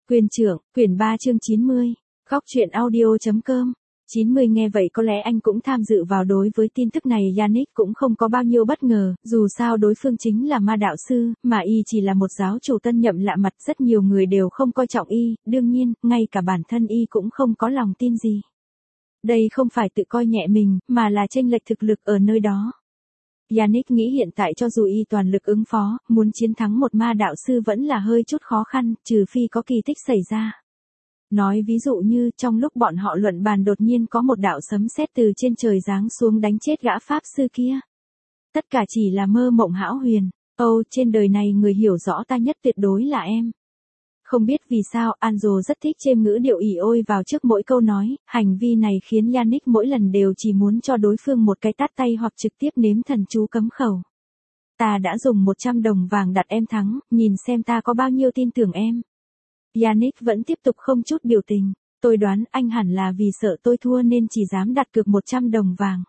Quyền trưởng, quyển 3 chương 90, góc truyện audio.com. 90 nghe vậy có lẽ anh cũng tham dự vào. Đối với tin tức này Yannick cũng không có bao nhiêu bất ngờ, dù sao đối phương chính là ma đạo sư, mà y chỉ là một giáo chủ tân nhậm lạ mặt, rất nhiều người đều không coi trọng y, đương nhiên, ngay cả bản thân y cũng không có lòng tin gì. Đây không phải tự coi nhẹ mình, mà là chênh lệch thực lực ở nơi đó. Yannick nghĩ hiện tại cho dù y toàn lực ứng phó, muốn chiến thắng một ma đạo sư vẫn là hơi chút khó khăn, trừ phi có kỳ tích xảy ra. Nói ví dụ như trong lúc bọn họ luận bàn đột nhiên có một đạo sấm sét từ trên trời giáng xuống đánh chết gã pháp sư kia. Tất cả chỉ là mơ mộng hão huyền. Trên đời này người hiểu rõ ta nhất tuyệt đối là em. Không biết vì sao, Anjo rất thích chêm ngữ điệu ỉ ôi vào trước mỗi câu nói, hành vi này khiến Yannick mỗi lần đều chỉ muốn cho đối phương một cái tát tay hoặc trực tiếp nếm thần chú cấm khẩu. Ta đã dùng 100 đồng vàng đặt em thắng, nhìn xem ta có bao nhiêu tin tưởng em. Yannick vẫn tiếp tục không chút biểu tình, tôi đoán anh hẳn là vì sợ tôi thua nên chỉ dám đặt cược 100 đồng vàng.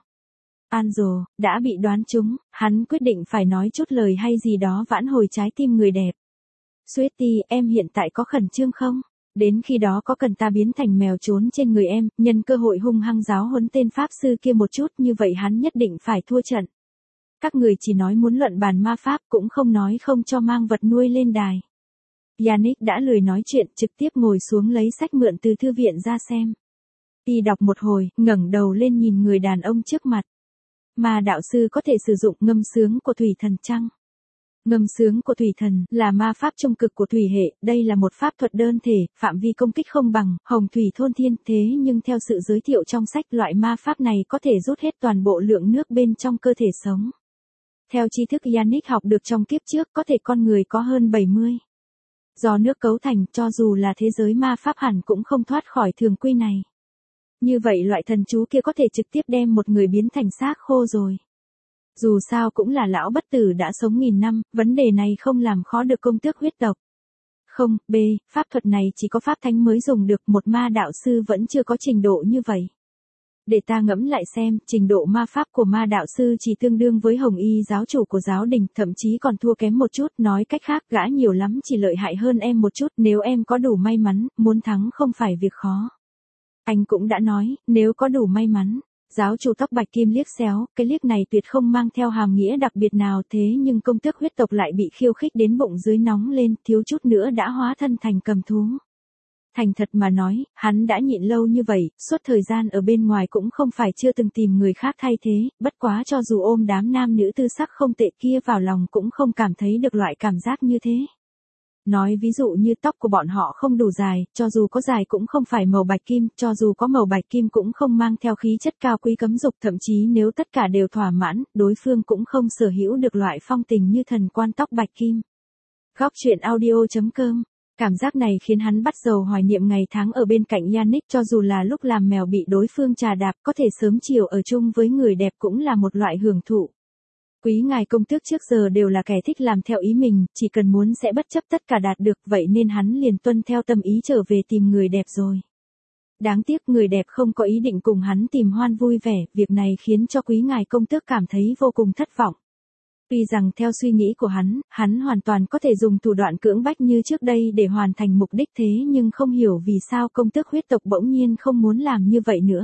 Anjo đã bị đoán trúng, hắn quyết định phải nói chút lời hay gì đó vãn hồi trái tim người đẹp. Sweetie, em hiện tại có khẩn trương không? Đến khi đó có cần ta biến thành mèo trốn trên người em, nhân cơ hội hung hăng giáo huấn tên pháp sư kia một chút, như vậy hắn nhất định phải thua trận. Các người chỉ nói muốn luận bàn ma pháp, cũng không nói không cho mang vật nuôi lên đài. Yannick đã lười nói chuyện, trực tiếp ngồi xuống lấy sách mượn từ thư viện ra xem. Y đọc một hồi, ngẩng đầu lên nhìn người đàn ông trước mặt. Ma đạo sư có thể sử dụng ngâm sướng của thủy thần chăng? Ngâm sướng của thủy thần là ma pháp trung cực của thủy hệ, đây là một pháp thuật đơn thể, phạm vi công kích không bằng hồng thủy thôn thiên, thế nhưng theo sự giới thiệu trong sách, loại ma pháp này có thể rút hết toàn bộ lượng nước bên trong cơ thể sống. Theo tri thức Yannick học được trong kiếp trước, có thể con người có hơn 70. Do nước cấu thành, cho dù là thế giới ma pháp hẳn cũng không thoát khỏi thường quy này. Như vậy loại thần chú kia có thể trực tiếp đem một người biến thành xác khô rồi. Dù sao cũng là lão bất tử đã sống nghìn năm, vấn đề này không làm khó được công tước huyết tộc. Không, pháp thuật này chỉ có pháp thánh mới dùng được, một ma đạo sư vẫn chưa có trình độ như vậy. Để ta ngẫm lại xem, trình độ ma pháp của ma đạo sư chỉ tương đương với hồng y giáo chủ của giáo đình, thậm chí còn thua kém một chút, nói cách khác, gã nhiều lắm chỉ lợi hại hơn em một chút, nếu em có đủ may mắn, muốn thắng không phải việc khó. Anh cũng đã nói, nếu có đủ may mắn. Giáo chủ tóc bạch kim liếc xéo, cái liếc này tuyệt không mang theo hàm nghĩa đặc biệt nào, thế nhưng công tước huyết tộc lại bị khiêu khích đến bụng dưới nóng lên, thiếu chút nữa đã hóa thân thành cầm thú. Thành thật mà nói, hắn đã nhịn lâu như vậy, suốt thời gian ở bên ngoài cũng không phải chưa từng tìm người khác thay thế, bất quá cho dù ôm đám nam nữ tư sắc không tệ kia vào lòng cũng không cảm thấy được loại cảm giác như thế. Nói ví dụ như tóc của bọn họ không đủ dài, cho dù có dài cũng không phải màu bạch kim, cho dù có màu bạch kim cũng không mang theo khí chất cao quý cấm dục, thậm chí nếu tất cả đều thỏa mãn, đối phương cũng không sở hữu được loại phong tình như thần quan tóc bạch kim. Góc truyện audio.com. Cảm giác này khiến hắn bắt đầu hoài niệm ngày tháng ở bên cạnh Yannick, cho dù là lúc làm mèo bị đối phương trà đạp, có thể sớm chiều ở chung với người đẹp cũng là một loại hưởng thụ. Quý ngài công tước trước giờ đều là kẻ thích làm theo ý mình, chỉ cần muốn sẽ bất chấp tất cả đạt được, vậy nên hắn liền tuân theo tâm ý trở về tìm người đẹp rồi. Đáng tiếc người đẹp không có ý định cùng hắn tìm hoan vui vẻ, việc này khiến cho quý ngài công tước cảm thấy vô cùng thất vọng. Tuy rằng theo suy nghĩ của hắn hoàn toàn có thể dùng thủ đoạn cưỡng bách như trước đây để hoàn thành mục đích, thế nhưng không hiểu vì sao công tước huyết tộc bỗng nhiên không muốn làm như vậy nữa.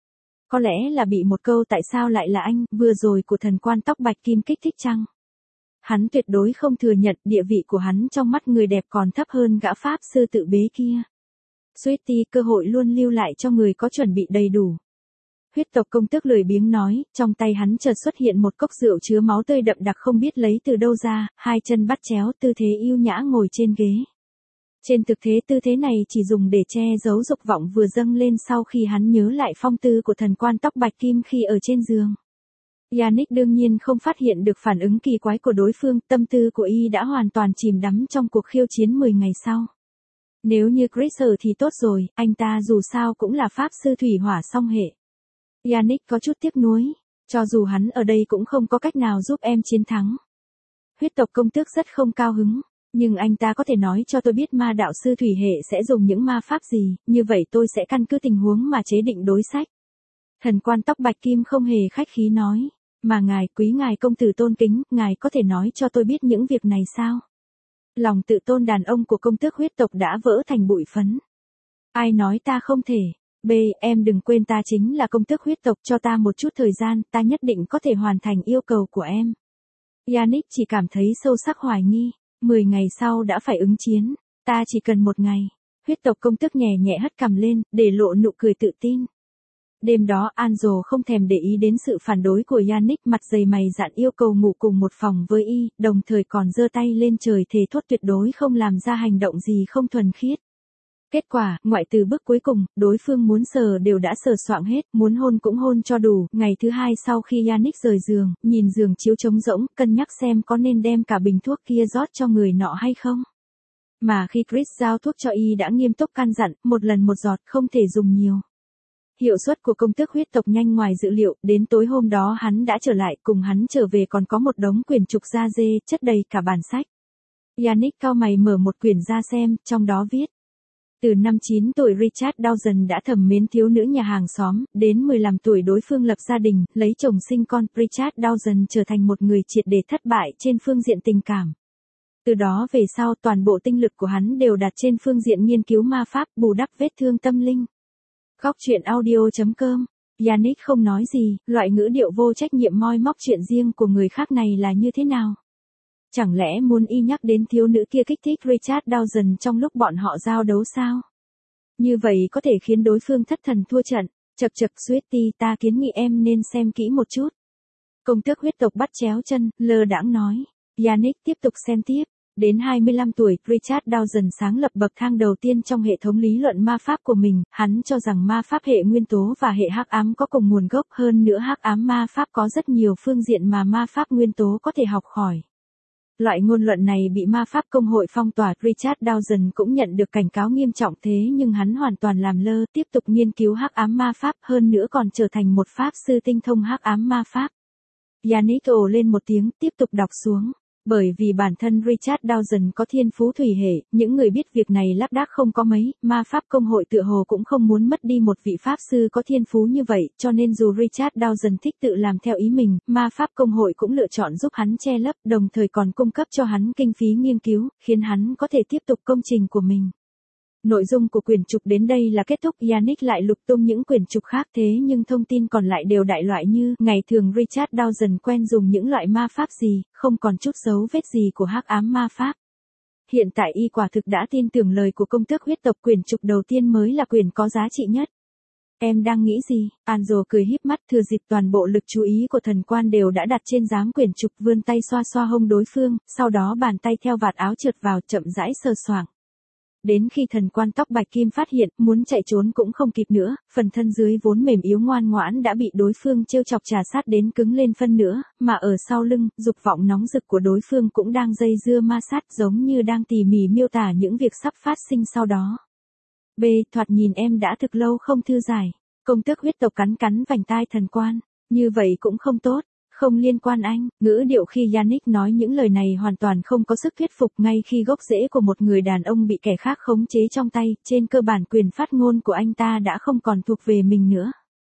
Có lẽ là bị một câu tại sao lại là anh, vừa rồi của thần quan tóc bạch kim kích thích chăng? Hắn tuyệt đối không thừa nhận địa vị của hắn trong mắt người đẹp còn thấp hơn gã pháp sư tự bế kia. Sweetie, cơ hội luôn lưu lại cho người có chuẩn bị đầy đủ. Huyết tộc công tước lười biếng nói, trong tay hắn chợt xuất hiện một cốc rượu chứa máu tươi đậm đặc không biết lấy từ đâu ra, hai chân bắt chéo, tư thế yêu nhã ngồi trên ghế. Trên thực tế tư thế này chỉ dùng để che giấu dục vọng vừa dâng lên sau khi hắn nhớ lại phong tư của thần quan tóc bạch kim khi ở trên giường. Yannick đương nhiên không phát hiện được phản ứng kỳ quái của đối phương, tâm tư của y đã hoàn toàn chìm đắm trong cuộc khiêu chiến 10 ngày sau. Nếu như Chris thì tốt rồi, anh ta dù sao cũng là pháp sư thủy hỏa song hệ. Yannick có chút tiếc nuối, cho dù hắn ở đây cũng không có cách nào giúp em chiến thắng. Huyết tộc công tước rất không cao hứng. Nhưng anh ta có thể nói cho tôi biết ma đạo sư thủy hệ sẽ dùng những ma pháp gì, như vậy tôi sẽ căn cứ tình huống mà chế định đối sách. Thần quan tóc bạch kim không hề khách khí nói, mà ngài, quý ngài công tử tôn kính, ngài có thể nói cho tôi biết những việc này sao? Lòng tự tôn đàn ông của công tước huyết tộc đã vỡ thành bụi phấn. Ai nói ta không thể? B, em đừng quên ta chính là công tước huyết tộc, cho ta một chút thời gian, ta nhất định có thể hoàn thành yêu cầu của em. Yannick chỉ cảm thấy sâu sắc hoài nghi, 10 ngày sau đã phải ứng chiến, ta chỉ cần 1 ngày. Huyết tộc công tước nhẹ nhẹ hất cằm lên, để lộ nụ cười tự tin. Đêm đó Anjo không thèm để ý đến sự phản đối của Yannick, mặt dày mày dạn yêu cầu ngủ cùng một phòng với y, đồng thời còn giơ tay lên trời thề thốt tuyệt đối không làm ra hành động gì không thuần khiết. Kết quả, ngoại trừ bước cuối cùng, đối phương muốn sờ đều đã sờ soạng hết, muốn hôn cũng hôn cho đủ. Ngày thứ 2 sau khi Yannick rời giường, nhìn giường chiếu trống rỗng, cân nhắc xem có nên đem cả bình thuốc kia rót cho người nọ hay không. Mà khi Chris giao thuốc cho y đã nghiêm túc căn dặn, 1 lần 1 giọt, không thể dùng nhiều. Hiệu suất của công tước huyết tộc nhanh ngoài dự liệu, đến tối hôm đó hắn đã trở lại, cùng hắn trở về còn có một đống quyển trục da dê, chất đầy cả bản sách. Yannick cau mày mở một quyển ra xem, trong đó viết. Từ năm 9 tuổi Richard Dawson đã thầm mến thiếu nữ nhà hàng xóm, đến 15 tuổi đối phương lập gia đình, lấy chồng sinh con, Richard Dawson trở thành một người triệt để thất bại trên phương diện tình cảm. Từ đó về sau toàn bộ tinh lực của hắn đều đặt trên phương diện nghiên cứu ma pháp, bù đắp vết thương tâm linh. Góc truyện audio.com. Yannick không nói gì, loại ngữ điệu vô trách nhiệm moi móc chuyện riêng của người khác này là như thế nào? Chẳng lẽ muốn y nhắc đến thiếu nữ kia kích thích Richard Dawson trong lúc bọn họ giao đấu sao? Như vậy có thể khiến đối phương thất thần thua trận. Chậc chậc Sweetie, ta kiến nghị em nên xem kỹ một chút. Công tước huyết tộc bắt chéo chân, lơ đãng nói. Yannick tiếp tục xem tiếp. Đến 25 tuổi, Richard Dawson sáng lập bậc thang đầu tiên trong hệ thống lý luận ma pháp của mình, hắn cho rằng ma pháp hệ nguyên tố và hệ hắc ám có cùng nguồn gốc, hơn nữa hắc ám ma pháp có rất nhiều phương diện mà ma pháp nguyên tố có thể học hỏi. Loại ngôn luận này bị ma pháp công hội phong tỏa, Richard Dawson cũng nhận được cảnh cáo nghiêm trọng, thế nhưng hắn hoàn toàn làm lơ, tiếp tục nghiên cứu hắc ám ma pháp, hơn nữa còn trở thành một pháp sư tinh thông hắc ám ma pháp. Yannick ồ lên một tiếng, tiếp tục đọc xuống. Bởi vì bản thân Richard Dawson có thiên phú thủy hệ, những người biết việc này lác đác không có mấy, ma pháp công hội tựa hồ cũng không muốn mất đi một vị pháp sư có thiên phú như vậy, cho nên dù Richard Dawson thích tự làm theo ý mình, ma pháp công hội cũng lựa chọn giúp hắn che lấp, đồng thời còn cung cấp cho hắn kinh phí nghiên cứu, khiến hắn có thể tiếp tục công trình của mình. Nội dung của quyển trục đến đây là kết thúc. Yannick lại lục tung những quyển trục khác, thế nhưng thông tin còn lại đều đại loại như, ngày thường Richard Dawson quen dùng những loại ma pháp gì, không còn chút dấu vết gì của hắc ám ma pháp. Hiện tại y quả thực đã tin tưởng lời của công tước huyết tộc, quyển trục đầu tiên mới là quyển có giá trị nhất. Em đang nghĩ gì? Anjo cười híp mắt, thừa dịp toàn bộ lực chú ý của thần quan đều đã đặt trên giám quyển trục, vươn tay xoa xoa hông đối phương, sau đó bàn tay theo vạt áo trượt vào, chậm rãi sờ soạng. Đến khi thần quan tóc bạch kim phát hiện, muốn chạy trốn cũng không kịp nữa, phần thân dưới vốn mềm yếu ngoan ngoãn đã bị đối phương trêu chọc trà sát đến cứng lên phân nữa, mà ở sau lưng, dục vọng nóng rực của đối phương cũng đang dây dưa ma sát, giống như đang tỉ mỉ miêu tả những việc sắp phát sinh sau đó. B, thoạt nhìn em đã thực lâu không thư giải. Công tước huyết tộc cắn cắn vành tai thần quan. Như vậy cũng không tốt. Không liên quan anh. Ngữ điệu khi Yannick nói những lời này hoàn toàn không có sức thuyết phục, ngay khi gốc rễ của một người đàn ông bị kẻ khác khống chế trong tay, trên cơ bản quyền phát ngôn của anh ta đã không còn thuộc về mình nữa.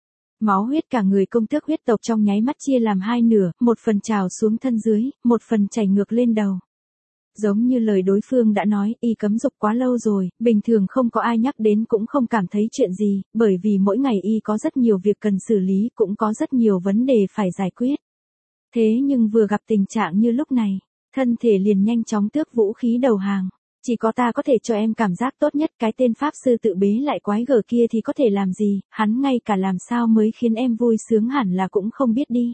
Máu huyết cả người công tước huyết tộc trong nháy mắt chia làm hai nửa, một phần trào xuống thân dưới, một phần chảy ngược lên đầu. Giống như lời đối phương đã nói, y cấm dục quá lâu rồi, bình thường không có ai nhắc đến cũng không cảm thấy chuyện gì, bởi vì mỗi ngày y có rất nhiều việc cần xử lý, cũng có rất nhiều vấn đề phải giải quyết. Thế nhưng vừa gặp tình trạng như lúc này, thân thể liền nhanh chóng tước vũ khí đầu hàng. Chỉ có ta có thể cho em cảm giác tốt nhất, cái tên pháp sư tự bế lại quái gở kia thì có thể làm gì, hắn ngay cả làm sao mới khiến em vui sướng hẳn là cũng không biết đi.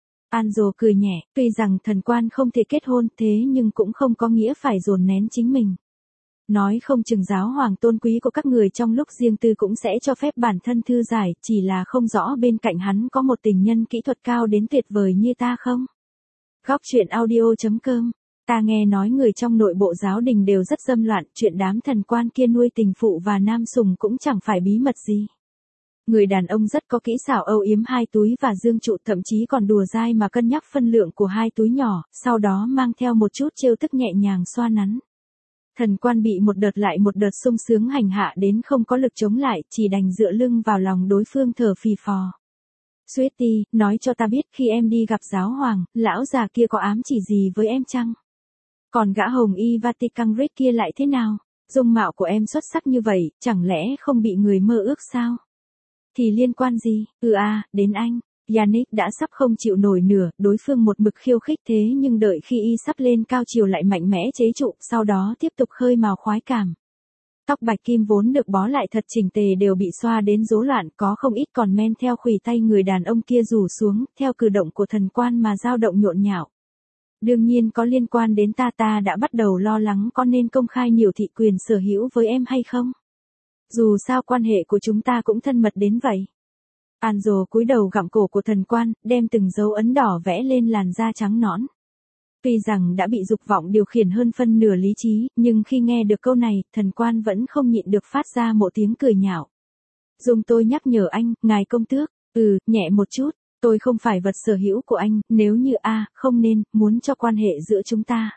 Anjo cười nhẹ, tuy rằng thần quan không thể kết hôn, thế nhưng cũng không có nghĩa phải dồn nén chính mình. Nói không chừng giáo hoàng tôn quý của các người trong lúc riêng tư cũng sẽ cho phép bản thân thư giải, chỉ là không rõ bên cạnh hắn có một tình nhân kỹ thuật cao đến tuyệt vời như ta không? Góc truyện audio.com. Ta nghe nói người trong nội bộ giáo đình đều rất dâm loạn, chuyện đám thần quan kia nuôi tình phụ và nam sùng cũng chẳng phải bí mật gì. Người đàn ông rất có kỹ xảo âu yếm hai túi và dương trụ, thậm chí còn đùa dai mà cân nhắc phân lượng của hai túi nhỏ, sau đó mang theo một chút trêu tức nhẹ nhàng xoa nắn. Thần quan bị một đợt lại một đợt sung sướng hành hạ đến không có lực chống lại, chỉ đành dựa lưng vào lòng đối phương thở phì phò. Sweetie, nói cho ta biết khi em đi gặp giáo hoàng, lão già kia có ám chỉ gì với em chăng? Còn gã hồng y Vatican Red kia lại thế nào? Dung mạo của em xuất sắc như vậy, chẳng lẽ không bị người mơ ước sao? Thì liên quan gì? Đến anh. Yannick đã sắp không chịu nổi nữa, đối phương một mực khiêu khích thế nhưng đợi khi y sắp lên cao chiều lại mạnh mẽ chế trụ, sau đó tiếp tục khơi mào khoái cảm. Tóc bạch kim vốn được bó lại thật chỉnh tề đều bị xoa đến rối loạn, có không ít còn men theo khuỷu tay người đàn ông kia rủ xuống, theo cử động của thần quan mà dao động nhộn nhạo. Đương nhiên có liên quan đến ta đã bắt đầu lo lắng có nên công khai nhiều thị quyền sở hữu với em hay không. Dù sao quan hệ của chúng ta cũng thân mật đến vậy. Anzo cúi đầu gặm cổ của thần quan, đem từng dấu ấn đỏ vẽ lên làn da trắng nõn. Tuy rằng đã bị dục vọng điều khiển hơn phân nửa lý trí, nhưng khi nghe được câu này, thần quan vẫn không nhịn được phát ra một tiếng cười nhạo. Dùng tôi nhắc nhở anh, ngài công tước, nhẹ một chút, tôi không phải vật sở hữu của anh, nếu như không nên, muốn cho quan hệ giữa chúng ta.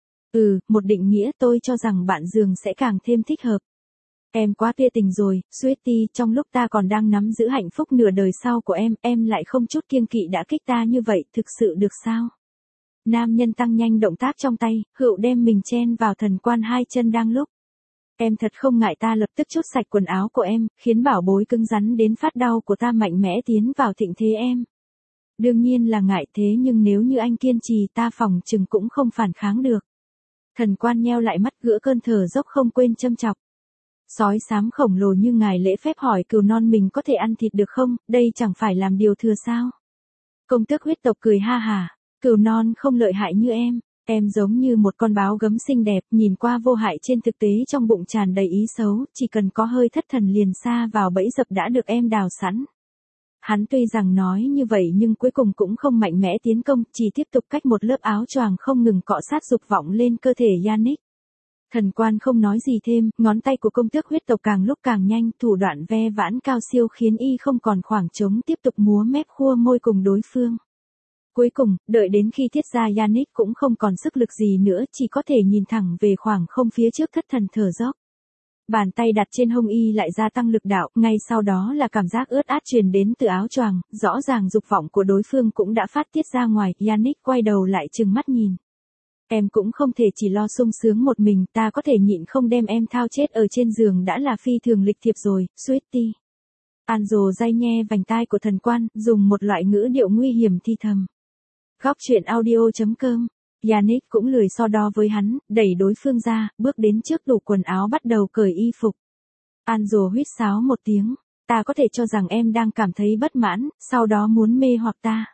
Một định nghĩa tôi cho rằng bạn giường sẽ càng thêm thích hợp. Em quá tuyệt tình rồi, Sweetie, trong lúc ta còn đang nắm giữ hạnh phúc nửa đời sau của em lại không chút kiêng kỵ đã kích ta như vậy, thực sự được sao? Nam nhân tăng nhanh động tác trong tay, hữu đem mình chen vào thần quan hai chân đang lúc. Em thật không ngại ta lập tức trút sạch quần áo của em, khiến bảo bối cứng rắn đến phát đau của ta mạnh mẽ tiến vào thịnh thế em. Đương nhiên là ngại thế nhưng nếu như anh kiên trì ta phòng chừng cũng không phản kháng được. Thần quan nheo lại mắt gỡ cơn thở dốc không quên châm chọc. Sói xám khổng lồ như ngài lễ phép hỏi cừu non mình có thể ăn thịt được không, đây chẳng phải làm điều thừa sao. Công tước huyết tộc cười ha hả, cừu non không lợi hại như em giống như một con báo gấm xinh đẹp, nhìn qua vô hại trên thực tế trong bụng tràn đầy ý xấu, chỉ cần có hơi thất thần liền sa vào bẫy dập đã được em đào sẵn. Hắn tuy rằng nói như vậy nhưng cuối cùng cũng không mạnh mẽ tiến công, chỉ tiếp tục cách một lớp áo choàng không ngừng cọ sát dục vọng lên cơ thể Yannick. Thần quan không nói gì thêm, ngón tay của công tước huyết tộc càng lúc càng nhanh, thủ đoạn ve vãn cao siêu khiến y không còn khoảng trống tiếp tục múa mép khua môi cùng đối phương. Cuối cùng, đợi đến khi thiết ra Yannick cũng không còn sức lực gì nữa, chỉ có thể nhìn thẳng về khoảng không phía trước thất thần thở dốc. Bàn tay đặt trên hông y lại gia tăng lực đạo, ngay sau đó là cảm giác ướt át truyền đến từ áo choàng, rõ ràng dục vọng của đối phương cũng đã phát tiết ra ngoài, Yannick quay đầu lại trừng mắt nhìn. Em cũng không thể chỉ lo sung sướng một mình, ta có thể nhịn không đem em thao chết ở trên giường đã là phi thường lịch thiệp rồi, Sweetie. Anzo day nghe vành tai của thần quan, dùng một loại ngữ điệu nguy hiểm thi thầm. Góc truyện audio.com. Yannick cũng lười so đo với hắn, đẩy đối phương ra, bước đến trước tủ quần áo bắt đầu cởi y phục. Anzo huýt sáo một tiếng, ta có thể cho rằng em đang cảm thấy bất mãn, sau đó muốn mê hoặc ta.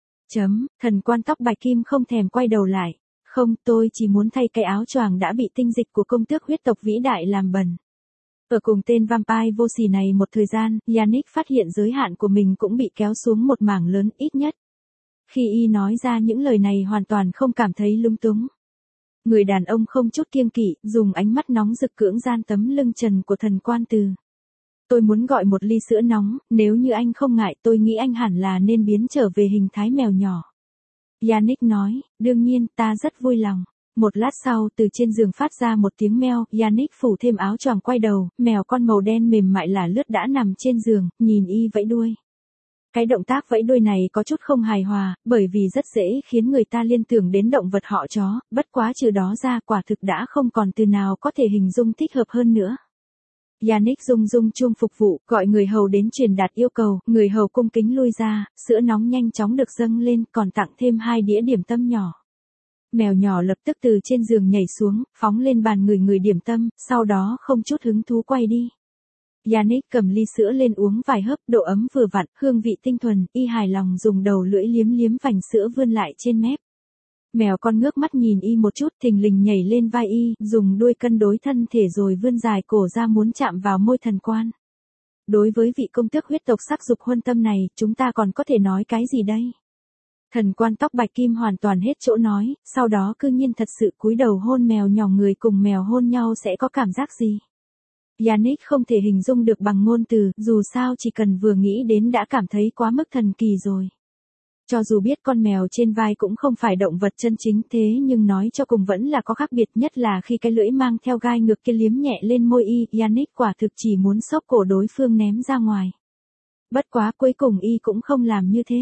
Thần quan tóc bạch kim không thèm quay đầu lại. Không, tôi chỉ muốn thay cái áo choàng đã bị tinh dịch của công tước huyết tộc vĩ đại làm bẩn. Ở cùng tên vampire vô sỉ này một thời gian, Yannick phát hiện giới hạn của mình cũng bị kéo xuống một mảng lớn ít nhất. Khi y nói ra những lời này hoàn toàn không cảm thấy lung túng. Người đàn ông không chút kiêng kỵ, dùng ánh mắt nóng rực cưỡng gian tấm lưng trần của thần quan từ. Tôi muốn gọi một ly sữa nóng, nếu như anh không ngại tôi nghĩ anh hẳn là nên biến trở về hình thái mèo nhỏ. Yannick nói, đương nhiên, ta rất vui lòng. Một lát sau, từ trên giường phát ra một tiếng meo, Yannick phủ thêm áo choàng quay đầu, mèo con màu đen mềm mại là lướt đã nằm trên giường, nhìn y vẫy đuôi. Cái động tác vẫy đuôi này có chút không hài hòa, bởi vì rất dễ khiến người ta liên tưởng đến động vật họ chó, bất quá trừ đó ra quả thực đã không còn từ nào có thể hình dung thích hợp hơn nữa. Yannick rung chuông phục vụ, gọi người hầu đến truyền đạt yêu cầu, người hầu cung kính lui ra, sữa nóng nhanh chóng được dâng lên, còn tặng thêm 2 đĩa điểm tâm nhỏ. Mèo nhỏ lập tức từ trên giường nhảy xuống, phóng lên bàn người điểm tâm, sau đó không chút hứng thú quay đi. Yannick cầm ly sữa lên uống vài hớp, độ ấm vừa vặn, hương vị tinh thuần, y hài lòng dùng đầu lưỡi liếm vành sữa vươn lại trên mép. Mèo con ngước mắt nhìn y một chút, thình lình nhảy lên vai y, dùng đuôi cân đối thân thể rồi vươn dài cổ ra muốn chạm vào môi thần quan. Đối với vị công tước huyết tộc sắc dục huân tâm này, chúng ta còn có thể nói cái gì đây? Thần quan tóc bạch kim hoàn toàn hết chỗ nói, sau đó cư nhiên thật sự cúi đầu hôn mèo nhỏ, người cùng mèo hôn nhau sẽ có cảm giác gì? Yannick không thể hình dung được bằng ngôn từ, dù sao chỉ cần vừa nghĩ đến đã cảm thấy quá mức thần kỳ rồi. Cho dù biết con mèo trên vai cũng không phải động vật chân chính thế nhưng nói cho cùng vẫn là có khác biệt, nhất là khi cái lưỡi mang theo gai ngược kia liếm nhẹ lên môi y, Yannick quả thực chỉ muốn xốc cổ đối phương ném ra ngoài. Bất quá cuối cùng y cũng không làm như thế.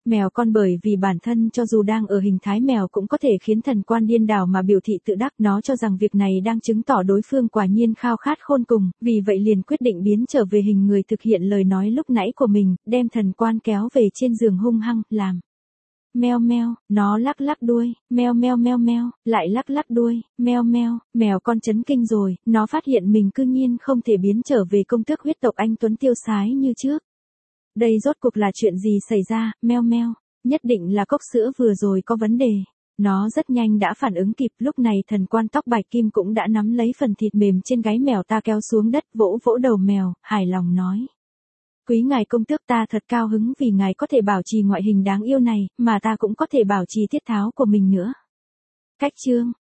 Mèo con bởi vì bản thân cho dù đang ở hình thái mèo cũng có thể khiến thần quan điên đảo mà biểu thị tự đắc, nó cho rằng việc này đang chứng tỏ đối phương quả nhiên khao khát khôn cùng, vì vậy liền quyết định biến trở về hình người thực hiện lời nói lúc nãy của mình, đem thần quan kéo về trên giường hung hăng, làm. Meo meo, nó lắc lắc đuôi, meo meo meo meo, lại lắc lắc đuôi, meo meo, mèo con chấn kinh rồi, nó phát hiện mình cư nhiên không thể biến trở về công tước huyết tộc anh Tuấn tiêu sái như trước. Đây rốt cuộc là chuyện gì xảy ra, meo meo, nhất định là cốc sữa vừa rồi có vấn đề. Nó rất nhanh đã phản ứng kịp, lúc này thần quan tóc bạch kim cũng đã nắm lấy phần thịt mềm trên gáy mèo ta kéo xuống đất, vỗ vỗ đầu mèo, hài lòng nói. Quý ngài công tước, ta thật cao hứng vì ngài có thể bảo trì ngoại hình đáng yêu này, mà ta cũng có thể bảo trì tiết tháo của mình nữa. Cách chương